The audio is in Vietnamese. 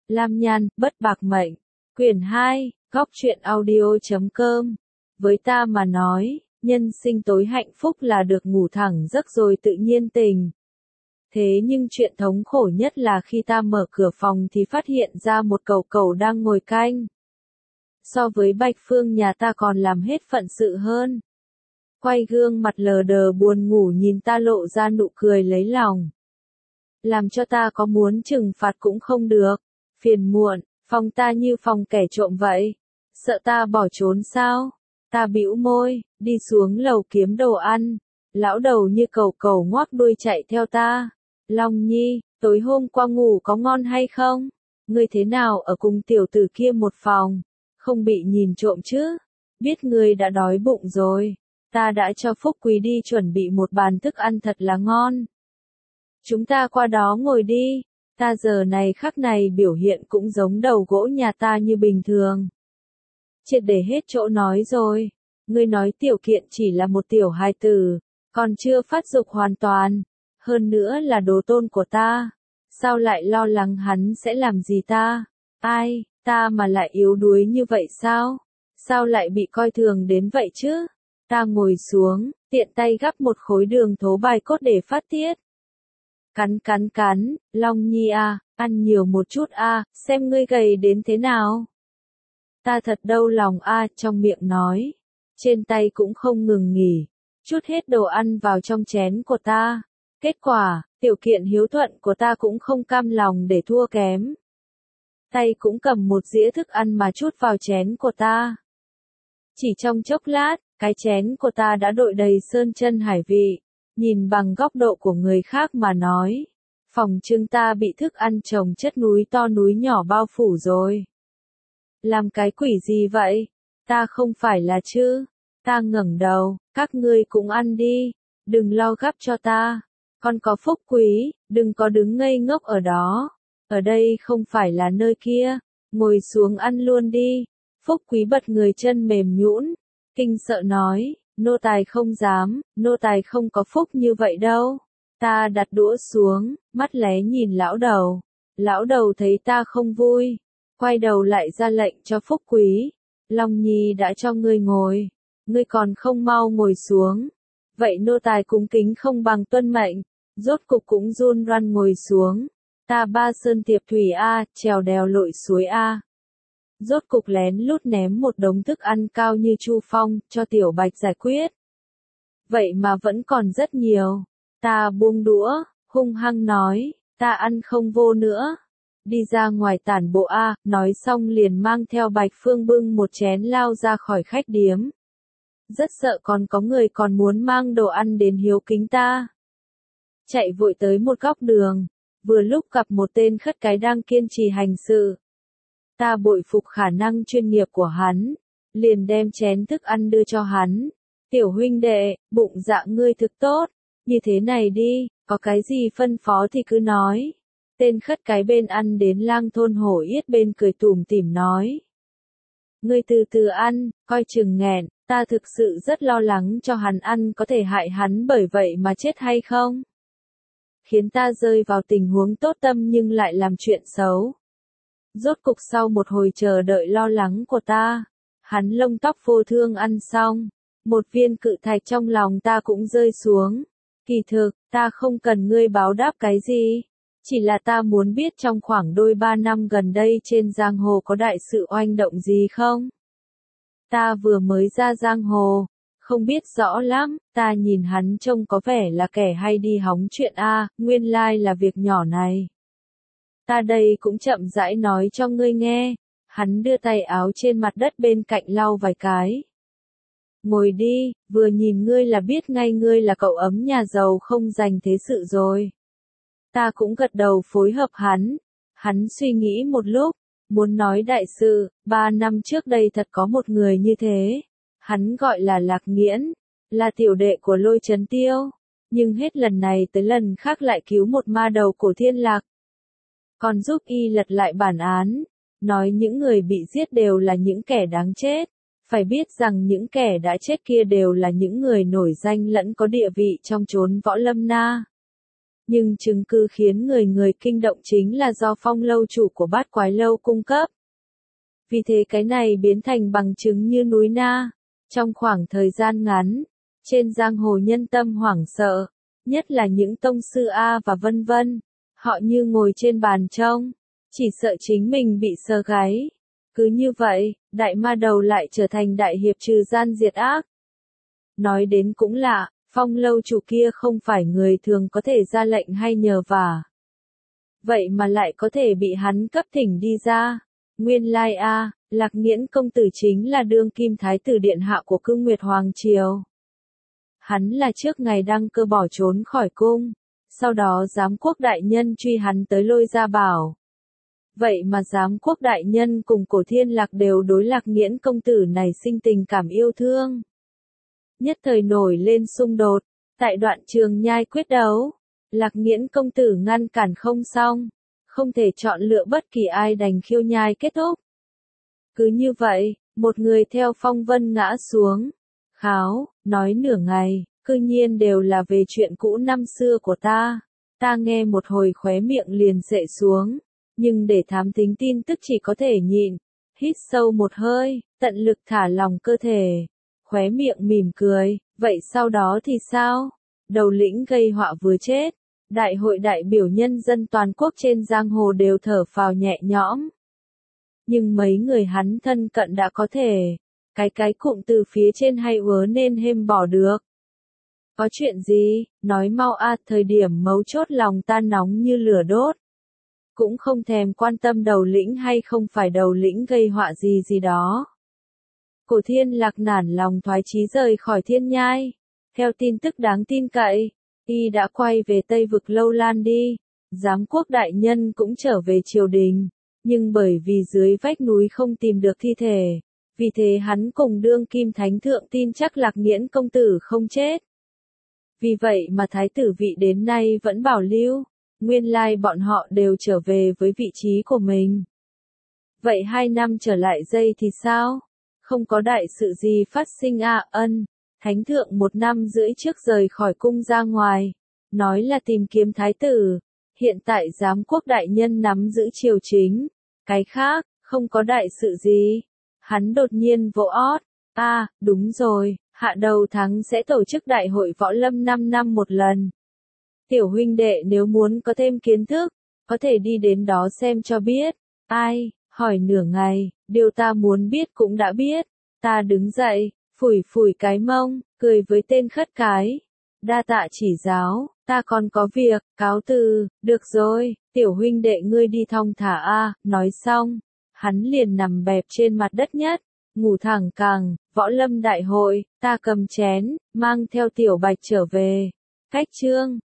Lam Nhan, Bất Bạc Mệnh. Quyển 2, Góc truyện audio.com. Với ta mà nói, nhân sinh tối hạnh phúc là được ngủ thẳng giấc rồi tự nhiên tỉnh. Thế nhưng chuyện thống khổ nhất là khi ta mở cửa phòng thì phát hiện ra một cẩu cẩu đang ngồi canh. So với Bạch Phương nhà ta còn làm hết phận sự hơn. Quay gương mặt lờ đờ buồn ngủ nhìn ta lộ ra nụ cười lấy lòng. Làm cho ta có muốn trừng phạt cũng không được. Phiền muộn, phòng ta như phòng kẻ trộm vậy. Sợ ta bỏ trốn sao? Ta bĩu môi, đi xuống lầu kiếm đồ ăn. Lão đầu như cẩu cẩu ngoác đuôi chạy theo ta. Long Nhi, tối hôm qua ngủ có ngon hay không? Ngươi thế nào ở cùng tiểu tử kia một phòng? Không bị nhìn trộm chứ? Biết ngươi đã đói bụng rồi. Ta đã cho Phúc Quý đi chuẩn bị một bàn thức ăn thật là ngon. Chúng ta qua đó ngồi đi. Ta giờ này khắc này biểu hiện cũng giống đầu gỗ nhà ta như bình thường. Triệt để hết chỗ nói rồi. Ngươi nói Tiểu Kiện chỉ là một tiểu hài tử, còn chưa phát dục hoàn toàn. Hơn nữa là đồ tôn của ta. Sao lại lo lắng hắn sẽ làm gì ta? Ai, ta mà lại yếu đuối như vậy sao? Sao lại bị coi thường đến vậy chứ? Ta ngồi xuống, tiện tay gắp một khối đường thố bài cốt để phát tiết. Cắn, Long Nhi à, ăn nhiều một chút à, xem ngươi gầy đến thế nào. Ta thật đau lòng à, trong miệng nói. Trên tay cũng không ngừng nghỉ, chút hết đồ ăn vào trong chén của ta. Kết quả, Tiểu Kiện hiếu thuận của ta cũng không cam lòng để thua kém. Tay cũng cầm một dĩa thức ăn mà chút vào chén của ta. Chỉ trong chốc lát, cái chén của ta đã đội đầy sơn chân hải vị. Nhìn bằng góc độ của người khác mà nói, phòng trưng ta bị thức ăn chồng chất núi to núi nhỏ bao phủ rồi. Làm cái quỷ gì vậy? Ta không phải là chứ? Ta ngẩng đầu, các ngươi cũng ăn đi, đừng lo gắp cho ta. Con có Phúc Quý, đừng có đứng ngây ngốc ở đó. Ở đây không phải là nơi kia, ngồi xuống ăn luôn đi. Phúc Quý bật người chân mềm nhũn, kinh sợ nói. Nô tài không dám, nô tài không có phúc như vậy đâu. Ta đặt đũa xuống, mắt lé nhìn lão đầu. Lão đầu thấy ta không vui, quay đầu lại ra lệnh cho Phúc Quý. Long Nhi đã cho ngươi ngồi, ngươi còn không mau ngồi xuống. Vậy nô tài cung kính không bằng tuân mệnh, rốt cục cũng run run ngồi xuống. Ta ba sơn tiệp thủy a, trèo đèo lội suối a. Rốt cục lén lút ném một đống thức ăn cao như chu phong, cho Tiểu Bạch giải quyết. Vậy mà vẫn còn rất nhiều. Ta buông đũa, hung hăng nói, ta ăn không vô nữa. Đi ra ngoài tản bộ a, nói xong liền mang theo Bạch Phương bưng một chén lao ra khỏi khách điếm. Rất sợ còn có người còn muốn mang đồ ăn đến hiếu kính ta. Chạy vội tới một góc đường, vừa lúc gặp một tên khất cái đang kiên trì hành sự. Ta bội phục khả năng chuyên nghiệp của hắn, liền đem chén thức ăn đưa cho hắn. Tiểu huynh đệ, bụng dạ ngươi thực tốt, như thế này đi, có cái gì phân phó thì cứ nói. Tên khất cái bên ăn đến lang thôn hổ yết bên cười tủm tỉm nói. Ngươi từ từ ăn, coi chừng nghẹn, ta thực sự rất lo lắng cho hắn ăn có thể hại hắn bởi vậy mà chết hay không. Khiến ta rơi vào tình huống tốt tâm nhưng lại làm chuyện xấu. Rốt cục sau một hồi chờ đợi lo lắng của ta, hắn lông tóc vô thương ăn xong, một viên cự thạch trong lòng ta cũng rơi xuống. Kỳ thực, ta không cần ngươi báo đáp cái gì, chỉ là ta muốn biết trong khoảng đôi 3 năm gần đây trên giang hồ có đại sự oanh động gì không? Ta vừa mới ra giang hồ, không biết rõ lắm, ta nhìn hắn trông có vẻ là kẻ hay đi hóng chuyện a, nguyên lai là việc nhỏ này. Ta đây cũng chậm rãi nói cho ngươi nghe. Hắn đưa tay áo trên mặt đất bên cạnh lau vài cái. Ngồi đi, vừa nhìn ngươi là biết ngay ngươi là cậu ấm nhà giàu không dành thế sự rồi. Ta cũng gật đầu phối hợp hắn. Hắn suy nghĩ một lúc, muốn nói đại sự, 3 năm trước đây thật có một người như thế. Hắn gọi là Lạc Nghiễn, là tiểu đệ của Lôi Chấn Tiêu. Nhưng hết lần này tới lần khác lại cứu một ma đầu cổ thiên lạc. Còn giúp y lật lại bản án, nói những người bị giết đều là những kẻ đáng chết. Phải biết rằng những kẻ đã chết kia đều là những người nổi danh lẫn có địa vị trong chốn võ lâm na. Nhưng chứng cứ khiến người người kinh động chính là do Phong lâu chủ của Bát Quái lâu cung cấp. Vì thế cái này biến thành bằng chứng như núi Na. Trong khoảng thời gian ngắn, trên giang hồ nhân tâm hoảng sợ, nhất là những tông sư A và vân vân, họ như ngồi trên bàn trông, chỉ sợ chính mình bị sờ gáy. Cứ như vậy, đại ma đầu lại trở thành đại hiệp trừ gian diệt ác. Nói đến cũng lạ, Phong lâu chủ kia không phải người thường có thể ra lệnh hay nhờ vả. Vậy mà lại có thể bị hắn cấp thỉnh đi ra. Nguyên lai Lạc Nghiễn công tử chính là đương kim thái tử điện hạ của Cương Nguyệt Hoàng Triều. Hắn là trước ngày đăng cơ bỏ trốn khỏi cung, sau đó giám quốc đại nhân truy hắn tới Lôi Gia Bảo. Vậy mà giám quốc đại nhân cùng Cổ Thiên Lạc đều đối Lạc Nghiễn công tử này sinh tình cảm yêu thương. Nhất thời nổi lên xung đột, tại đoạn Trường Nhai quyết đấu, Lạc Nghiễn công tử ngăn cản không xong, không thể chọn lựa bất kỳ ai đành khiêu nhai kết thúc. Cứ như vậy, một người theo phong vân ngã xuống, kháo, nói nửa ngày, cư nhiên đều là về chuyện cũ năm xưa của ta. Ta nghe một hồi khóe miệng liền xệ xuống, nhưng để thám thính tin tức chỉ có thể nhịn, hít sâu một hơi, tận lực thả lỏng cơ thể, khóe miệng mỉm cười, vậy sau đó thì sao? Đầu lĩnh gây họa vừa chết, đại hội đại biểu nhân dân toàn quốc trên giang hồ đều thở phào nhẹ nhõm. Nhưng mấy người hắn thân cận đã có thể, cái cụm từ phía trên hay ứa nên hêm bỏ được. Có chuyện gì, nói mau thời điểm mấu chốt lòng ta nóng như lửa đốt. Cũng không thèm quan tâm đầu lĩnh hay không phải đầu lĩnh gây họa gì gì đó. Cổ Thiên Lạc nản lòng thoái chí rời khỏi Thiên Nhai. Theo tin tức đáng tin cậy, y đã quay về Tây Vực Lâu Lan đi. Giám quốc đại nhân cũng trở về triều đình, nhưng bởi vì dưới vách núi không tìm được thi thể, vì thế hắn cùng đương kim thánh thượng tin chắc Lạc Nghiễn công tử không chết. Vì vậy mà thái tử vị đến nay vẫn bảo lưu, nguyên lai bọn họ đều trở về với vị trí của mình. Vậy 2 năm trở lại đây thì sao? Không có đại sự gì phát sinh thánh thượng 1 năm rưỡi trước rời khỏi cung ra ngoài, nói là tìm kiếm thái tử, hiện tại giám quốc đại nhân nắm giữ triều chính, cái khác, không có đại sự gì. Hắn đột nhiên vỗ ót, đúng rồi, hạ đầu tháng sẽ tổ chức đại hội võ lâm 5 năm một lần. Tiểu huynh đệ nếu muốn có thêm kiến thức, có thể đi đến đó xem cho biết. Ai, hỏi nửa ngày, điều ta muốn biết cũng đã biết. Ta đứng dậy, phủi phủi cái mông, cười với tên khất cái. Đa tạ chỉ giáo, ta còn có việc, cáo từ, được rồi, tiểu huynh đệ ngươi đi thong thả nói xong. Hắn liền nằm bẹp trên mặt đất nhất, ngủ thẳng cẳng, võ lâm đại hội, ta cầm chén, mang theo tiểu bạch trở về. Cách chương